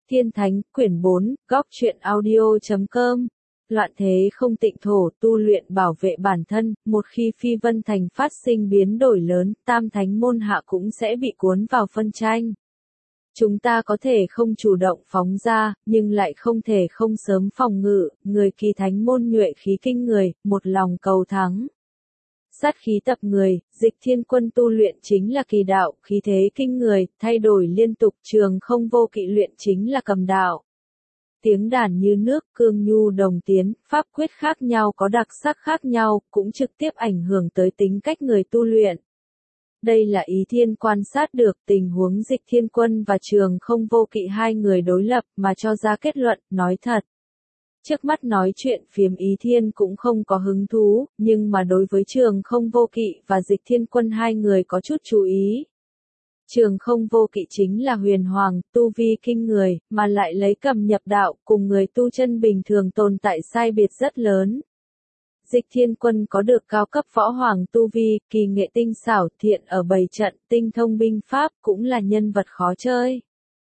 Thiên Thánh, quyển 4, góc truyện audio.com. Loạn thế không tịnh thổ, tu luyện bảo vệ bản thân, một khi Phi Vân Thành phát sinh biến đổi lớn, Tam Thánh môn hạ cũng sẽ bị cuốn vào phân tranh. Chúng ta có thể không chủ động phóng ra, nhưng lại không thể không sớm phòng ngự, người Kỳ Thánh môn nhuệ khí kinh người, một lòng cầu thắng. Sát khí tập người, Dịch Thiên Quân tu luyện chính là kỳ đạo, khí thế kinh người, thay đổi liên tục, Trường Không Vô Kỵ luyện chính là cầm đạo. Tiếng đàn như nước, cương nhu đồng tiến, pháp quyết khác nhau có đặc sắc khác nhau, cũng trực tiếp ảnh hưởng tới tính cách người tu luyện. Đây là Ý Thiên quan sát được tình huống Dịch Thiên Quân và Trường Không Vô Kỵ hai người đối lập mà cho ra kết luận, nói thật. Trước mắt nói chuyện phiếm Ý Thiên cũng không có hứng thú, nhưng mà đối với Trường Không Vô Kỵ và Dịch Thiên Quân hai người có chút chú ý. Trường Không Vô Kỵ chính là huyền hoàng, tu vi kinh người, mà lại lấy cầm nhập đạo, cùng người tu chân bình thường tồn tại sai biệt rất lớn. Dịch Thiên Quân có được cao cấp võ hoàng tu vi, kỳ nghệ tinh xảo, thiện ở bày trận, tinh thông binh pháp, cũng là nhân vật khó chơi.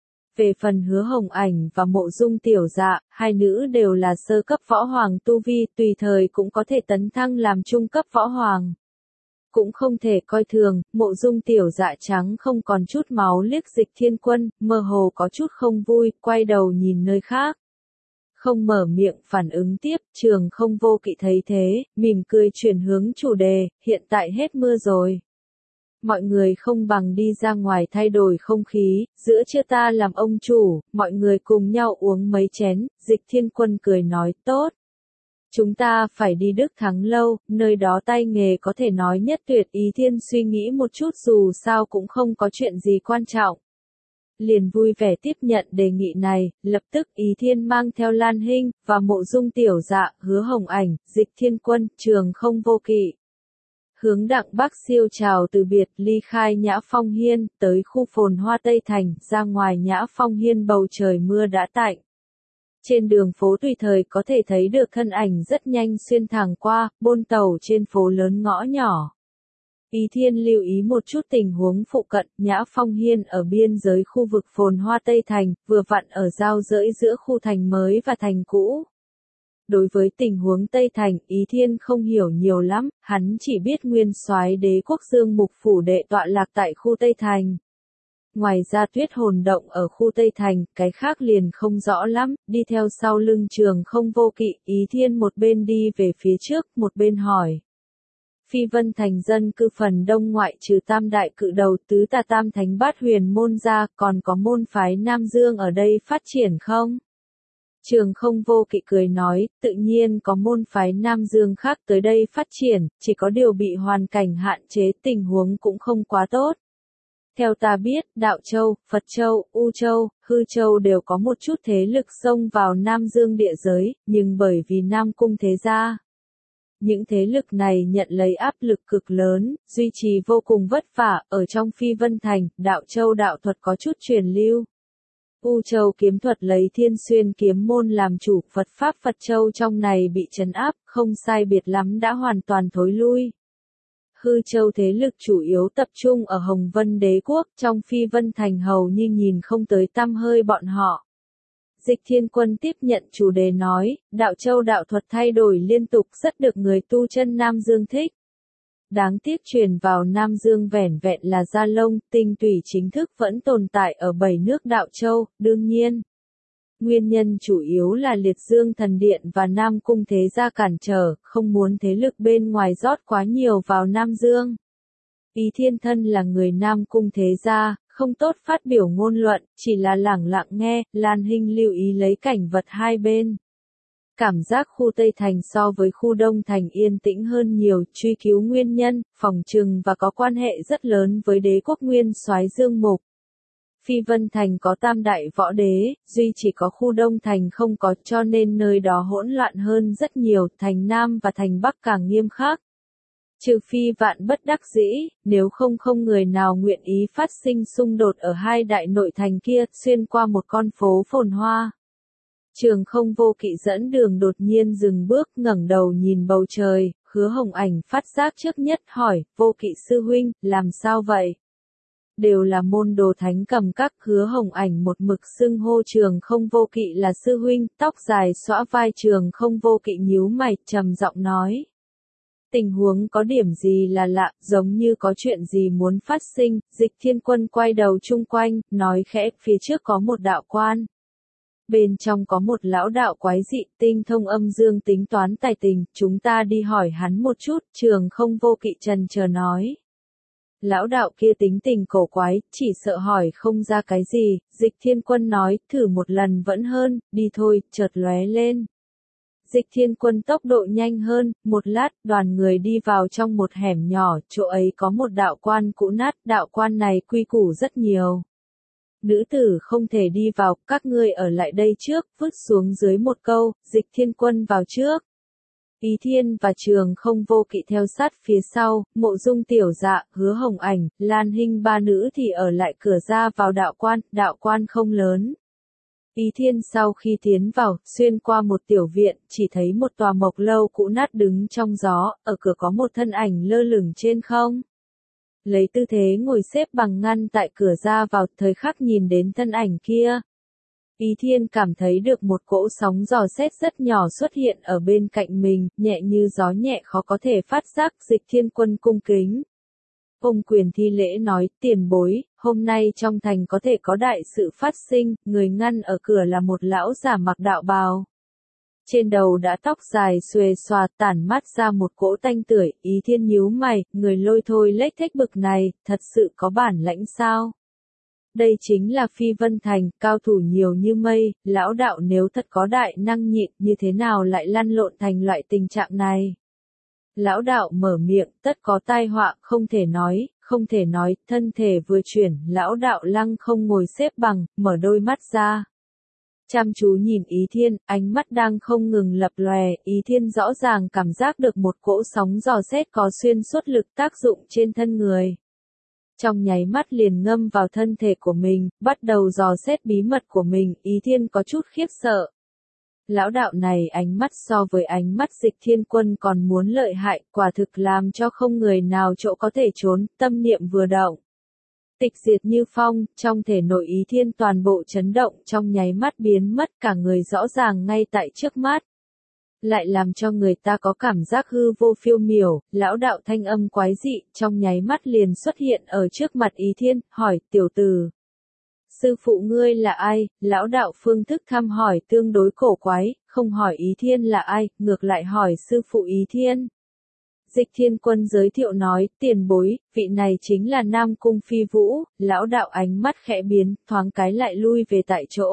Về phần Hứa Hồng Ảnh và Mộ Dung Tiểu Dạ, hai nữ đều là sơ cấp võ hoàng tu vi, tùy thời cũng có thể tấn thăng làm trung cấp võ hoàng. Cũng không thể coi thường, Mộ Dung Tiểu Dạ trắng không còn chút máu liếc Dịch Thiên Quân, mơ hồ có chút không vui, quay đầu nhìn nơi khác. Không mở miệng phản ứng tiếp, Trường Không Vô Kỵ thấy thế, mỉm cười chuyển hướng chủ đề, hiện tại hết mưa rồi. Mọi người không bằng đi ra ngoài thay đổi không khí, giữa trưa ta làm ông chủ, mọi người cùng nhau uống mấy chén, Dịch Thiên Quân cười nói tốt. Chúng ta phải đi Đức Thắng Lâu, nơi đó tay nghề có thể nói nhất tuyệt. Ý Thiên suy nghĩ một chút dù sao cũng không có chuyện gì quan trọng. Liền vui vẻ tiếp nhận đề nghị này, lập tức Ý Thiên mang theo Lan Hinh, và Mộ Dung Tiểu Dạ, Hứa Hồng Ảnh, Dịch Thiên Quân, Trường Không Vô Kỵ. Hướng Đặng Bắc Siêu chào từ biệt, ly khai Nhã Phong Hiên, tới khu phồn hoa Tây Thành, ra ngoài Nhã Phong Hiên bầu trời mưa đã tạnh. Trên đường phố tùy thời có thể thấy được thân ảnh rất nhanh xuyên thẳng qua, bôn tàu trên phố lớn ngõ nhỏ. Ý Thiên lưu ý một chút tình huống phụ cận, Nhã Phong Hiên ở biên giới khu vực phồn hoa Tây Thành, vừa vặn ở giao giới giữa khu thành mới và thành cũ. Đối với tình huống Tây Thành, Ý Thiên không hiểu nhiều lắm, hắn chỉ biết nguyên soái Đế quốc Dương Mục phủ đệ tọa lạc tại khu Tây Thành. Ngoài ra Tuyết Hồn động ở khu Tây Thành, cái khác liền không rõ lắm, đi theo sau lưng Trường Không Vô Kỵ, Ý Thiên một bên đi về phía trước, một bên hỏi. Phi Vân Thành dân cư phần đông ngoại trừ tam đại cự đầu tứ tà tam thánh bát huyền môn ra, còn có môn phái Nam Dương ở đây phát triển không? Trường Không Vô Kỵ cười nói, tự nhiên có môn phái Nam Dương khác tới đây phát triển, chỉ có điều bị hoàn cảnh hạn chế, tình huống cũng không quá tốt. Theo ta biết, Đạo Châu, Phật Châu, U Châu, Hư Châu đều có một chút thế lực xông vào Nam Dương địa giới, nhưng bởi vì Nam Cung thế gia. Những thế lực này nhận lấy áp lực cực lớn, duy trì vô cùng vất vả, ở trong Phi Vân Thành, Đạo Châu đạo thuật có chút truyền lưu. U Châu kiếm thuật lấy Thiên Xuyên kiếm môn làm chủ, Phật Pháp Phật Châu trong này bị trấn áp, không sai biệt lắm đã hoàn toàn thối lui. Hư Châu thế lực chủ yếu tập trung ở Hồng Vân Đế quốc, trong Phi Vân Thành hầu như nhìn không tới tăm hơi bọn họ. Dịch Thiên Quân tiếp nhận chủ đề nói, Đạo Châu đạo thuật thay đổi liên tục rất được người tu chân Nam Dương thích. Đáng tiếc truyền vào Nam Dương vẻn vẹn là da lông, tinh tủy chính thức vẫn tồn tại ở 7 nước Đạo Châu, đương nhiên. Nguyên nhân chủ yếu là Liệt Dương Thần Điện và Nam Cung thế gia cản trở, không muốn thế lực bên ngoài rót quá nhiều vào Nam Dương. Ý Thiên thân là người Nam Cung thế gia, không tốt phát biểu ngôn luận, chỉ là lẳng lặng nghe, Lan Hinh lưu ý lấy cảnh vật hai bên. Cảm giác khu Tây Thành so với khu Đông Thành yên tĩnh hơn nhiều, truy cứu nguyên nhân, phòng trừng và có quan hệ rất lớn với đế quốc nguyên soái Dương Mục. Phi Vân Thành có tam đại võ đế, duy chỉ có khu Đông Thành không có, cho nên nơi đó hỗn loạn hơn rất nhiều, thành Nam và thành Bắc càng nghiêm khắc. Trừ phi vạn bất đắc dĩ, nếu không người nào nguyện ý phát sinh xung đột ở hai đại nội thành kia, xuyên qua một con phố phồn hoa. Trường Không Vô Kỵ dẫn đường đột nhiên dừng bước, ngẩng đầu nhìn bầu trời, Hứa Hồng Ảnh phát giác trước nhất hỏi, Vô Kỵ sư huynh, làm sao vậy? đều là môn đồ thánh cầm các. Hứa Hồng Ảnh một mực xưng hô Trường Không Vô Kỵ là sư huynh, tóc dài xõa vai. Trường Không Vô Kỵ nhíu mày, trầm giọng nói. Tình huống có điểm gì là lạ, giống như có chuyện gì muốn phát sinh. Dịch Thiên Quân quay đầu chung quanh, nói khẽ, phía trước có một đạo quan. Bên trong có một lão đạo quái dị, tinh thông âm dương tính toán tài tình, chúng ta đi hỏi hắn một chút. Trường Không Vô Kỵ trần chờ nói. Lão đạo kia tính tình cổ quái, chỉ sợ hỏi không ra cái gì. Dịch Thiên Quân nói, thử một lần vẫn hơn, đi thôi. Chợt lóe lên. Dịch Thiên Quân tốc độ nhanh hơn, một lát, đoàn người đi vào trong một hẻm nhỏ, chỗ ấy có một đạo quan cũ nát, đạo quan này quy củ rất nhiều. Nữ tử không thể đi vào, các ngươi ở lại đây trước, vứt xuống dưới một câu. Dịch Thiên Quân vào trước. Ý Thiên và Trường Không Vô Kỵ theo sát phía sau. Mộ Dung Tiểu Dạ, Hứa Hồng Ảnh, Lan Hinh ba nữ thì ở lại cửa ra vào đạo quan không lớn. Ý Thiên sau khi tiến vào, xuyên qua một tiểu viện, chỉ thấy một tòa mộc lâu cũ nát đứng trong gió, ở cửa có một thân ảnh lơ lửng trên không. Lấy tư thế ngồi xếp bằng ngăn tại cửa ra vào, thời khắc nhìn đến thân ảnh kia. Ý Thiên cảm thấy được một cỗ sóng dò xét rất nhỏ xuất hiện ở bên cạnh mình, nhẹ như gió nhẹ khó có thể phát giác. Dịch Thiên Quân cung kính. Ôm quyền thi lễ nói, tiền bối, hôm nay trong thành có thể có đại sự phát sinh, người ngăn ở cửa là một lão giả mặc đạo bào. Trên đầu đã tóc dài xuề xòa, tản mát ra một cỗ tanh tưởi. Ý Thiên nhíu mày, người lôi thôi lếch thếch bực này, thật sự có bản lãnh sao? Đây chính là Phi Vân Thành, cao thủ nhiều như mây, lão đạo nếu thật có đại năng nhịn, như thế nào lại lăn lộn thành loại tình trạng này? Lão đạo mở miệng, tất có tai họa, không thể nói, thân thể vừa chuyển, lão đạo lăng không ngồi xếp bằng, mở đôi mắt ra. Chăm chú nhìn Ý Thiên, ánh mắt đang không ngừng lập lòe. Ý Thiên rõ ràng cảm giác được một cỗ sóng dò xét có xuyên suốt lực tác dụng trên thân người. Trong nháy mắt liền ngâm vào thân thể của mình, bắt đầu dò xét bí mật của mình. Ý Thiên có chút khiếp sợ. Lão đạo này ánh mắt so với ánh mắt Dịch Thiên Quân còn muốn lợi hại, quả thực làm cho không người nào chỗ có thể trốn. Tâm niệm vừa động, tịch diệt như phong, trong thể nội Ý Thiên toàn bộ chấn động, trong nháy mắt biến mất, cả người rõ ràng ngay tại trước mắt. Lại làm cho người ta có cảm giác hư vô phiêu miểu. Lão đạo thanh âm quái dị, trong nháy mắt liền xuất hiện ở trước mặt Ý Thiên, hỏi, tiểu tử. Sư phụ ngươi là ai? Lão đạo phương thức thăm hỏi tương đối cổ quái, không hỏi Ý Thiên là ai, ngược lại hỏi sư phụ Ý Thiên. Dịch Thiên Quân giới thiệu nói, tiền bối, vị này chính là Nam Cung Phi Vũ. Lão đạo ánh mắt khẽ biến, thoáng cái lại lui về tại chỗ.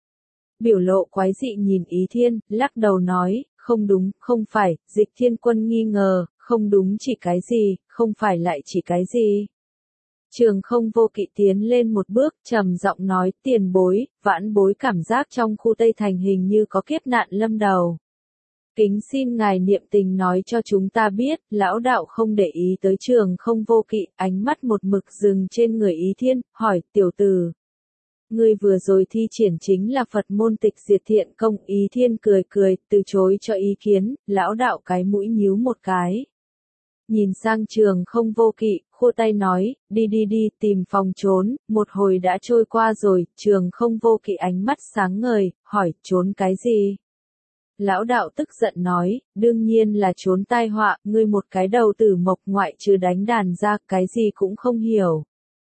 Biểu lộ quái dị nhìn Ý Thiên, lắc đầu nói, không đúng, không phải. Dịch Thiên Quân nghi ngờ, không đúng chỉ cái gì, không phải lại chỉ cái gì. Trường Không Vô Kỵ tiến lên một bước, trầm giọng nói, tiền bối, vãn bối cảm giác trong khu Tây Thành hình như có kiếp nạn lâm đầu. Kính xin ngài niệm tình nói cho chúng ta biết. Lão đạo không để ý tới Trường Không Vô Kỵ, ánh mắt một mực dừng trên người Ý Thiên, hỏi, tiểu tử. Ngươi vừa rồi thi triển chính là Phật môn tịch diệt thiện công. Ý Thiên cười cười, từ chối cho ý kiến. Lão đạo cái mũi nhíu một cái. Nhìn sang Trường Không Vô Kỵ, khua tay nói, đi, tìm phòng trốn. Một hồi đã trôi qua rồi. Trường Không Vô Kỵ ánh mắt sáng ngời, hỏi, trốn cái gì? Lão đạo tức giận nói, đương nhiên là trốn tai họa, ngươi một cái đầu tử mộc ngoại trừ đánh đàn ra, cái gì cũng không hiểu.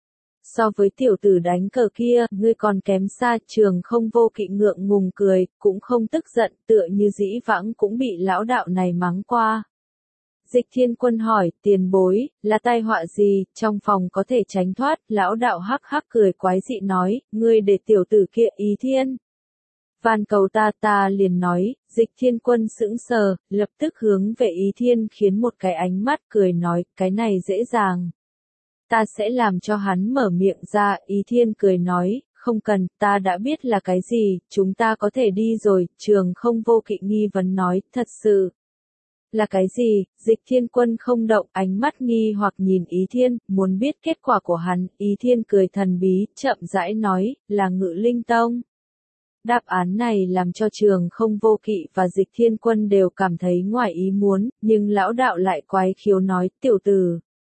So với tiểu tử đánh cờ kia, ngươi còn kém xa. Trường Không Vô Kỵ ngượng ngùng cười, cũng không tức giận, tựa như dĩ vãng cũng bị lão đạo này mắng qua. Dịch Thiên Quân hỏi, tiền bối, là tai họa gì, trong phòng có thể tránh thoát? Lão đạo hắc hắc cười quái dị nói, ngươi để tiểu tử kia Ý Thiên. Van cầu ta liền nói. Dịch Thiên Quân sững sờ, lập tức hướng về Ý Thiên khiến một cái ánh mắt, cười nói, cái này dễ dàng. Ta sẽ làm cho hắn mở miệng ra. Ý Thiên cười nói, không cần, ta đã biết là cái gì, chúng ta có thể đi rồi. Trường Không Vô Kỵ nghi vấn nói, thật sự. Là cái gì? Dịch Thiên Quân không động, ánh mắt nghi hoặc nhìn Ý Thiên, muốn biết kết quả của hắn. Ý Thiên cười thần bí, chậm rãi nói, là Ngự Linh Tông. Đáp án này làm cho Trường Không Vô Kỵ và Dịch Thiên Quân đều cảm thấy ngoài ý muốn, nhưng lão đạo lại quái khiếu nói, tiểu tử.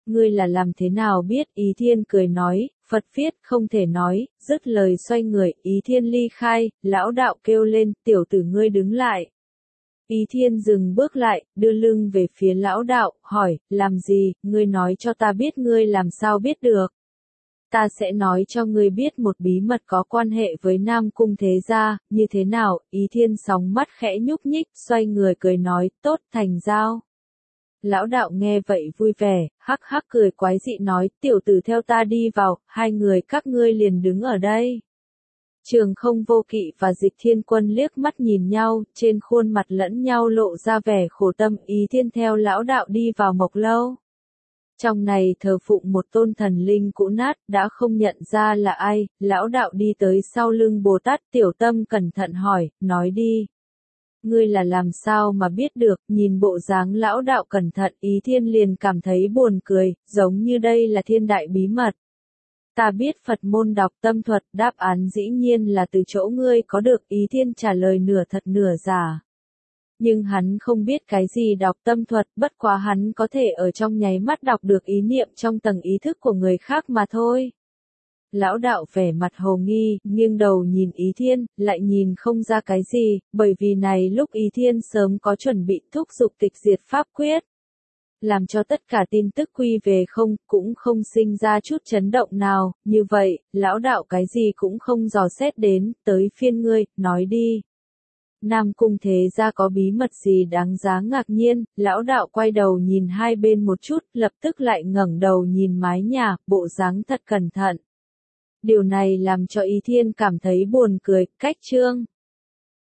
Ngươi là làm thế nào biết? Ý Thiên cười nói, Phật viết không thể nói, dứt lời xoay người, Ý Thiên ly khai, lão đạo kêu lên, tiểu tử ngươi đứng lại. Ý Thiên dừng bước lại, đưa lưng về phía lão đạo, hỏi, làm gì, ngươi nói cho ta biết, ngươi làm sao biết được. Ta sẽ nói cho ngươi biết một bí mật có quan hệ với Nam Cung thế gia, như thế nào? Ý Thiên sóng mắt khẽ nhúc nhích, xoay người cười nói, tốt, thành giao. Lão đạo nghe vậy vui vẻ, hắc hắc cười quái dị nói, tiểu tử theo ta đi vào, hai người các ngươi liền đứng ở đây. Trường Không Vô Kỵ và Dịch Thiên Quân liếc mắt nhìn nhau, trên khuôn mặt lẫn nhau lộ ra vẻ khổ tâm. Ý Thiên theo lão đạo đi vào Mộc Lâu. Trong này thờ phụng một tôn thần linh cũ nát, đã không nhận ra là ai, lão đạo đi tới sau lưng Bồ Tát. Tiểu Tâm cẩn thận hỏi, nói đi. Ngươi là làm sao mà biết được? Nhìn bộ dáng lão đạo cẩn thận, Ý Thiên liền cảm thấy buồn cười, giống như đây là thiên đại bí mật. Ta biết Phật môn đọc tâm thuật, đáp án dĩ nhiên là từ chỗ ngươi có được. Ý Thiên trả lời nửa thật nửa giả. Nhưng hắn không biết cái gì đọc tâm thuật, bất quá hắn có thể ở trong nháy mắt đọc được ý niệm trong tầng ý thức của người khác mà thôi. Lão đạo vẻ mặt hồ nghi, nghiêng đầu nhìn Ý Thiên, lại nhìn không ra cái gì, bởi vì này lúc Ý Thiên sớm có chuẩn bị thúc giục tịch diệt pháp quyết. Làm cho tất cả tin tức quy về không, cũng không sinh ra chút chấn động nào, như vậy, lão đạo cái gì cũng không dò xét đến, tới phiên ngươi, nói đi. Nam Cung thế gia có bí mật gì đáng giá ngạc nhiên? Lão đạo quay đầu nhìn hai bên một chút, lập tức lại ngẩng đầu nhìn mái nhà, bộ dáng thật cẩn thận. Điều này làm cho Ý Thiên cảm thấy buồn cười, cách chương.